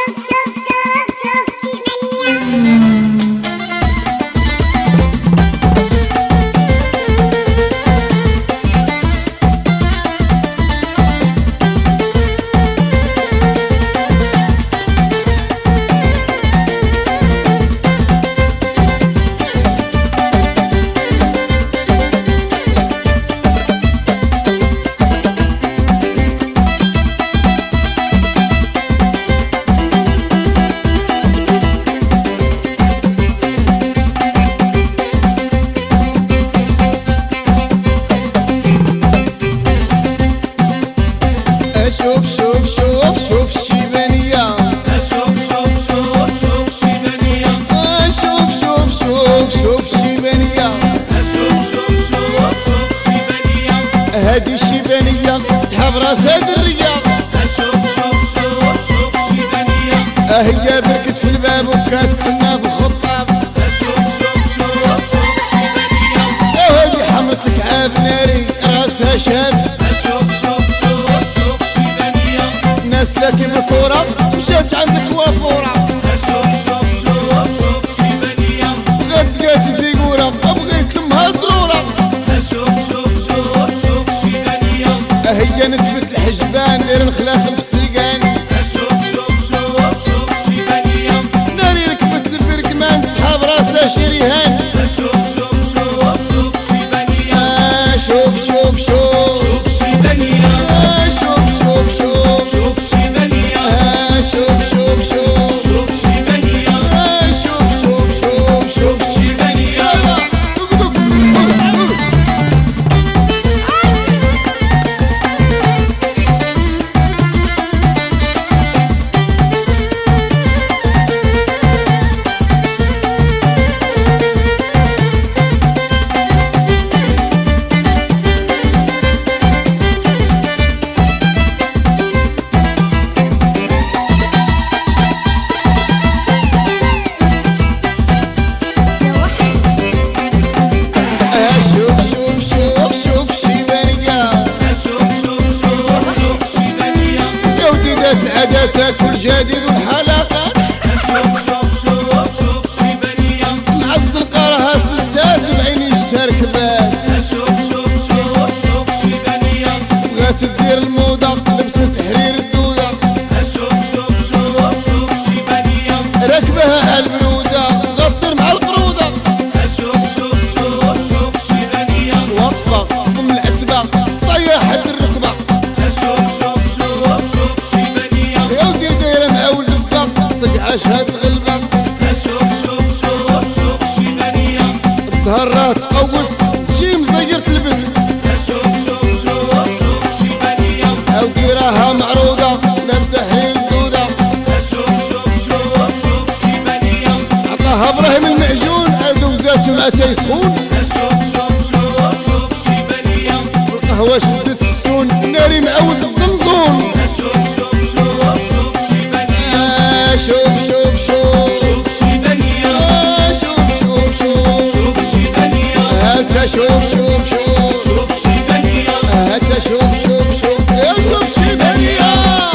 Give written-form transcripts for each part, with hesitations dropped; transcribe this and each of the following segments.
هادي الشيبانية تسحب راسها درية. هي بركت في الباب وكاتفنا في الخطاب. هادي حملت لك عاب ناري راسها شاب. ناس لاكي بالكورة مشات عندك وافورة. بغات تقاتل في قورة وبغيت لمها ضرورة. هي نتفت الحجبان داير نخلاف الفستيقان. ناري ركبت البرقمان تسحاب راسها شريهان. شوف شوف شوف شيبانية. شوف شوف شوف شوف شيبانية. شوف شوف شوف شوف شيبانية. شوف شوف شوف شوف شيبانية. العدسات والجديد والحلقات. مع الزنقرها سلسات وعيني اشتركبات. بغات تدير الموضة لبست حرير الدودة. راكبها على البرودة غطر مع القرودة. وقفة فم العتبة صياحة الركبة. عاشها تغلبة. الظهرات تقوس تجي مزير تلبس. أو ديراها معروضة لابسة حرير الدودة. عطاها ابراهيم المعجون عادو ذاته مع تيسخون. والقهوة شدت الستون ناري معود الزنزون. شوف شوف شوف شيبانية. شوف شوف شوف شيبانية. هاتا شوف شوف شوف شيبانية. هاتا شوف شوف شوف شيبانية.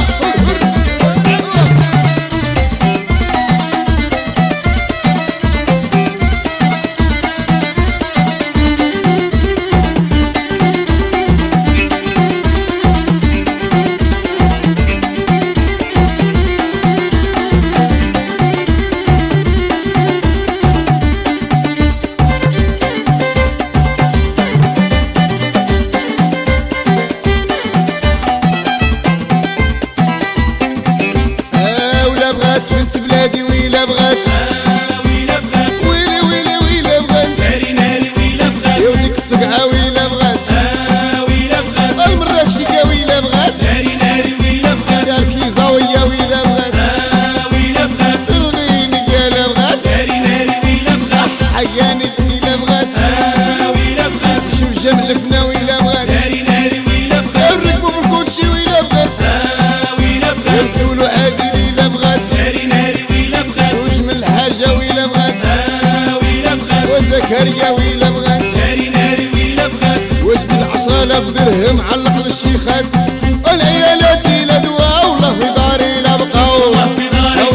بنت بلادي ويلا بغات. ويلي ويلي ويلا بغات. يا وديك السقعة ويلا بغات. المراكشيكا ويلا بغات. يا الكيزاوية ويلا بغات. الرغينية لا بغات. حياني ويلا بغات. شوف جمل ويلا بغات. الركبو بالكوتشي ويلا بغات. يمسولو عادي ليلا بغات. وزكريا ويلا بغات. وجبد العصالة بدرهم علق للشيخات. والعيالات لا دوا والله في داري لا بقاو.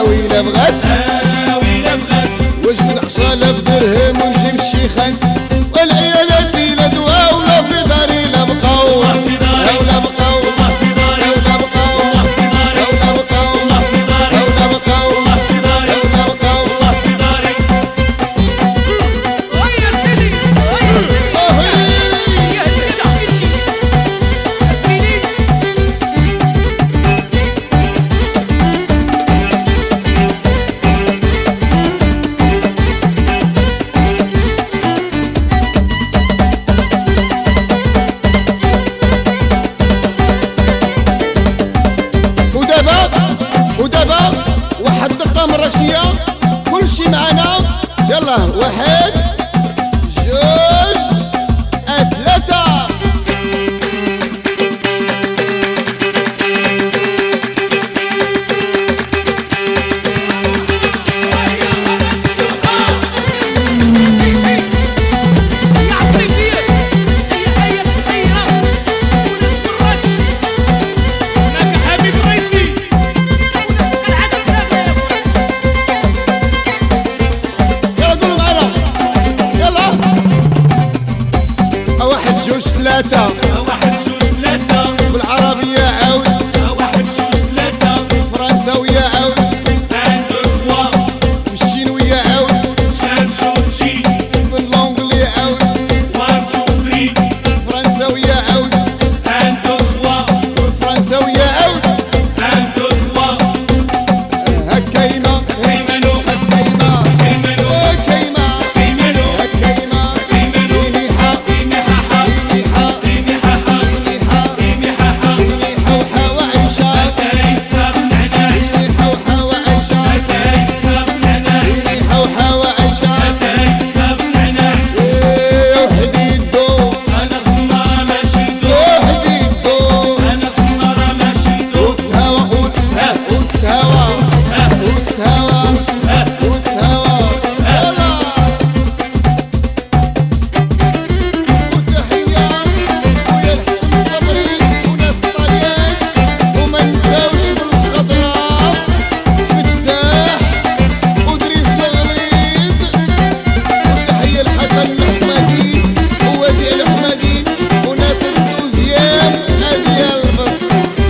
ويلا بغات وجبد حصالة بدرهم ونجيب الشيخات والعيالات إلا دواء ولا في داري لا بقاو ولا بقاو ودابا واحد دقة مراكشية كلشي معانا يلا واحد جوج ثلاثة ثلاثة واحد جوج ثلاثة بالعربية عاود واحد جوج ثلاثة بالفرنساوية عاود ان دو تخوا بالشينوية عاود جان شوف جي باللونجلي عاود وان تو ثري بالفرنساوية عاود ان دو تخوا بالفرنساوية عاود ان دو تخوا هكايمة كيمانو هكايمة كيمانو هكايمة كيمانو هكايمة كيمانو مينيحة كيميحاحا مينيحة كيميحاحا مينيحة كيميحاحا مينيحة وحاوة عيشة اتاي صاب نعناع مينيحة وحاوة عيشة اتاي صاب نعناع مينيحة وحاوة عيشة اتاي صاب نعناع وحدي الدو انا صنارة ماشي ندو وحدي الدو انا صنارة ماشي ندو وتهوى وتهوى وتهوى وتهوى وتهوى يلا وتحية ويا الحسن صبري وناس طليان وما نساوش بالخضراء فتاح ودريس الغليظ وتحية الحسن الحمادي ووديع الحمادي وناس الدوزيام هادي البص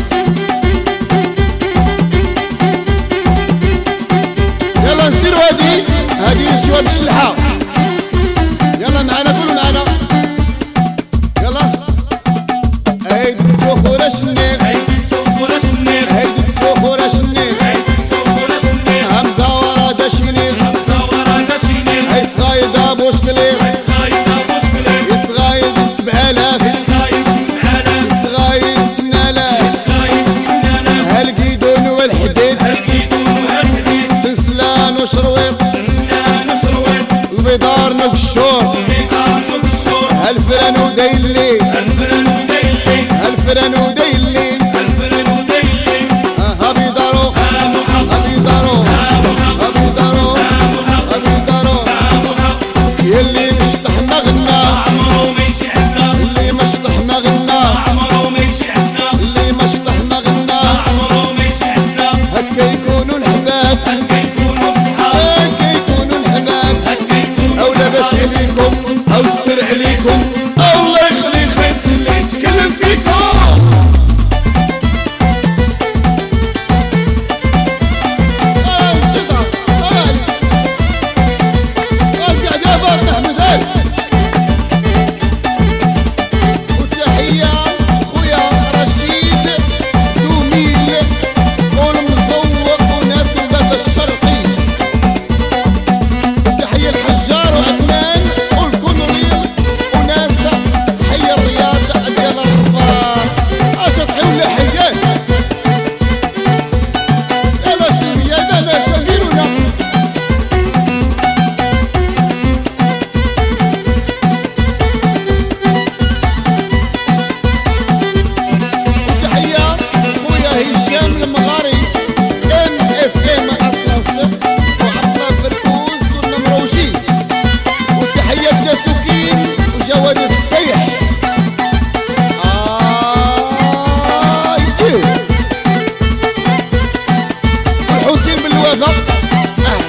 يلا نسيرو هادي شواب الشلحة يلا معانا كل معانا يلا هيدي التوخورة شنيق هيدي تشوفونا شنيغ هيدي التوخورة شنيق هيدي تشوفونا شنيغ همزة ورا دا شنيق مصورة دا شينيغ هاي صغايدة بوشكليق صغايدة مشكلة صغايد 7000 صغايد 7000 صغايد 8000 صغايد 8000 هالقيدون والحديد الكيدون والحديد سلسلان وشرويق سنان وشرويط البيضار نقشور بيضان وبشور هالفرن وديلي الفرن وديلي هالفرن وديلي الفرن وديلي هبيضارو ابو حق هبيضارو ابو حق هبيضارو ابو حق هبيضارو ابو حق يلي مشطح ما غنى عمرو ما يجي عندنا اللي مشطح ما غنى عمرو ما يجي عندنا اللي مشطح ما غنى عمرو ما يجي عندنا هكا يكونوا الحباب هالكيكونوا بصحاب هكا يكونوا الحباب هالكيكونوا او لاباس عليكم او السر عليكم الله يخلي خيط اللي يتكلم فيكم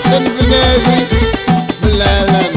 احسن بنادي في العالم.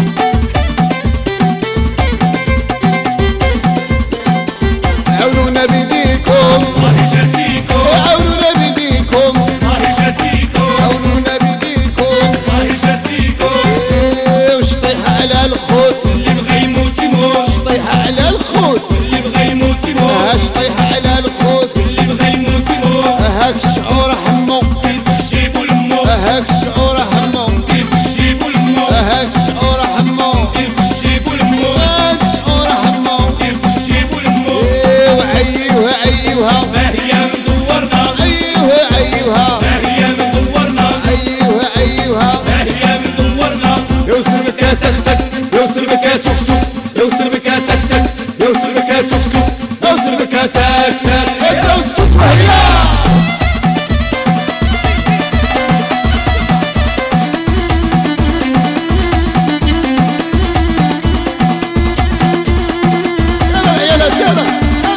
عاونونا بيديكم الله يجازيكم عاونونا بيديكم الله يجازيكم عاونونا بيديكم الله يجازيكم وش طيحة على الخوت اللي بغى يموت يموت طيحة على الخوت اللي بغى يموت يموت هاش طيحة على الخوت اللي بغى يموت يموت هاك شعور حمو كيف الشيب والمو هاك شعور حمو كيف الشيب والمو هاك شعور حمو كيف الشيب والمو هاك شعور حمو كيف الشيب والمو وعيوها عيوها ما هي مدورنا عيوها عيوها ما هي مدورنا عيوها عيوها ما هي مدورنا يوصل بكا تك تك يوصل بكا تك تك يوصل بكا تك تك يوصل بكا تك تك يوصل بكا تك تك انت اسكت وهيا يلا يلا يلا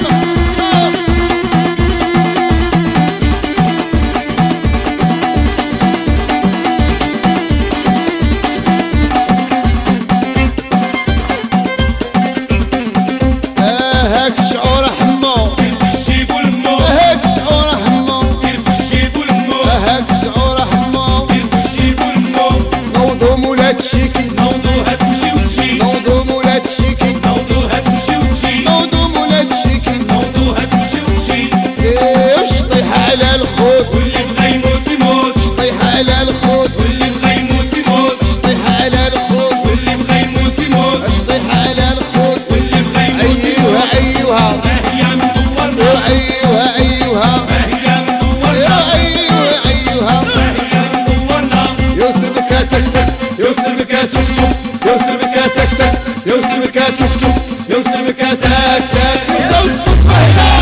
هاك شعور حمو كيف الشيب والمو هاك شعور حمو كيف الشيب والمو هاك شعور حمو كيف الشيب والمو نوضو مولات شيكي نوضوها تمشي وتجي نوضو مولات شيكي نوضوها تمشي وتجي نوضو مولات شيكي نوضوها تمشي وتجي وش طيحة على الخوت واللي بغى يموت يموت طيحة على الخوت واللي بغى يموت يموت طيحة على الخوت واللي بغى يموت يموت اش طيحة على الخوت واللي بغى يموت عيوها يموت عيوها ما هي مدورنا عيوها عيوها ما هي مدورنا عيوها عيوها ما هي مدورنا يوصل بكا تك تك يوصل بكا تك تك يوصل بكا تك تك يوصل بكا تك تك يوصل بكا تك تك انت اسكت وهيا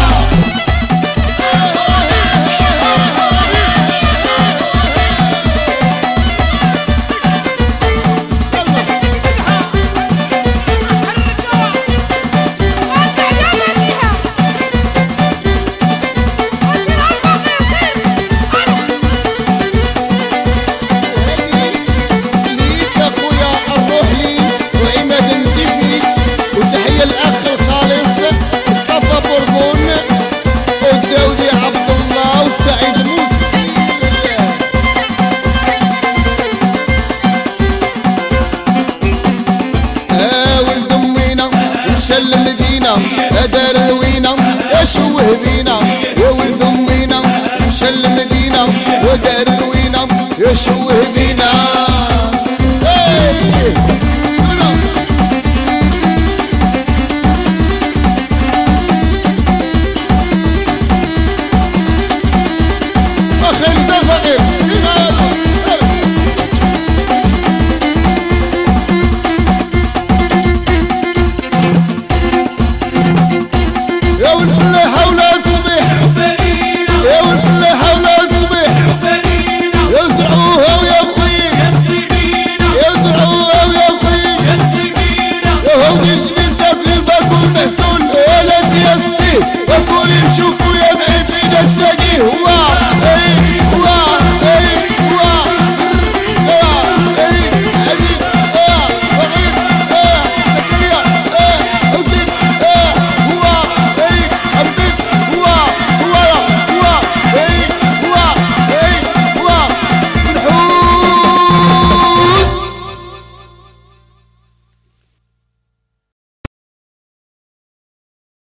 ليك يا خويا الروح لي وعماد انتفي وتحية الاخ الخالص مصطفى بربون والداودي عبد الله وسعيد موسكي ولد امينا ومشى المدينة دار روينا يا شوه بينا يا ولد امينا ومشى المدينة ودار روينا يا شوه بينا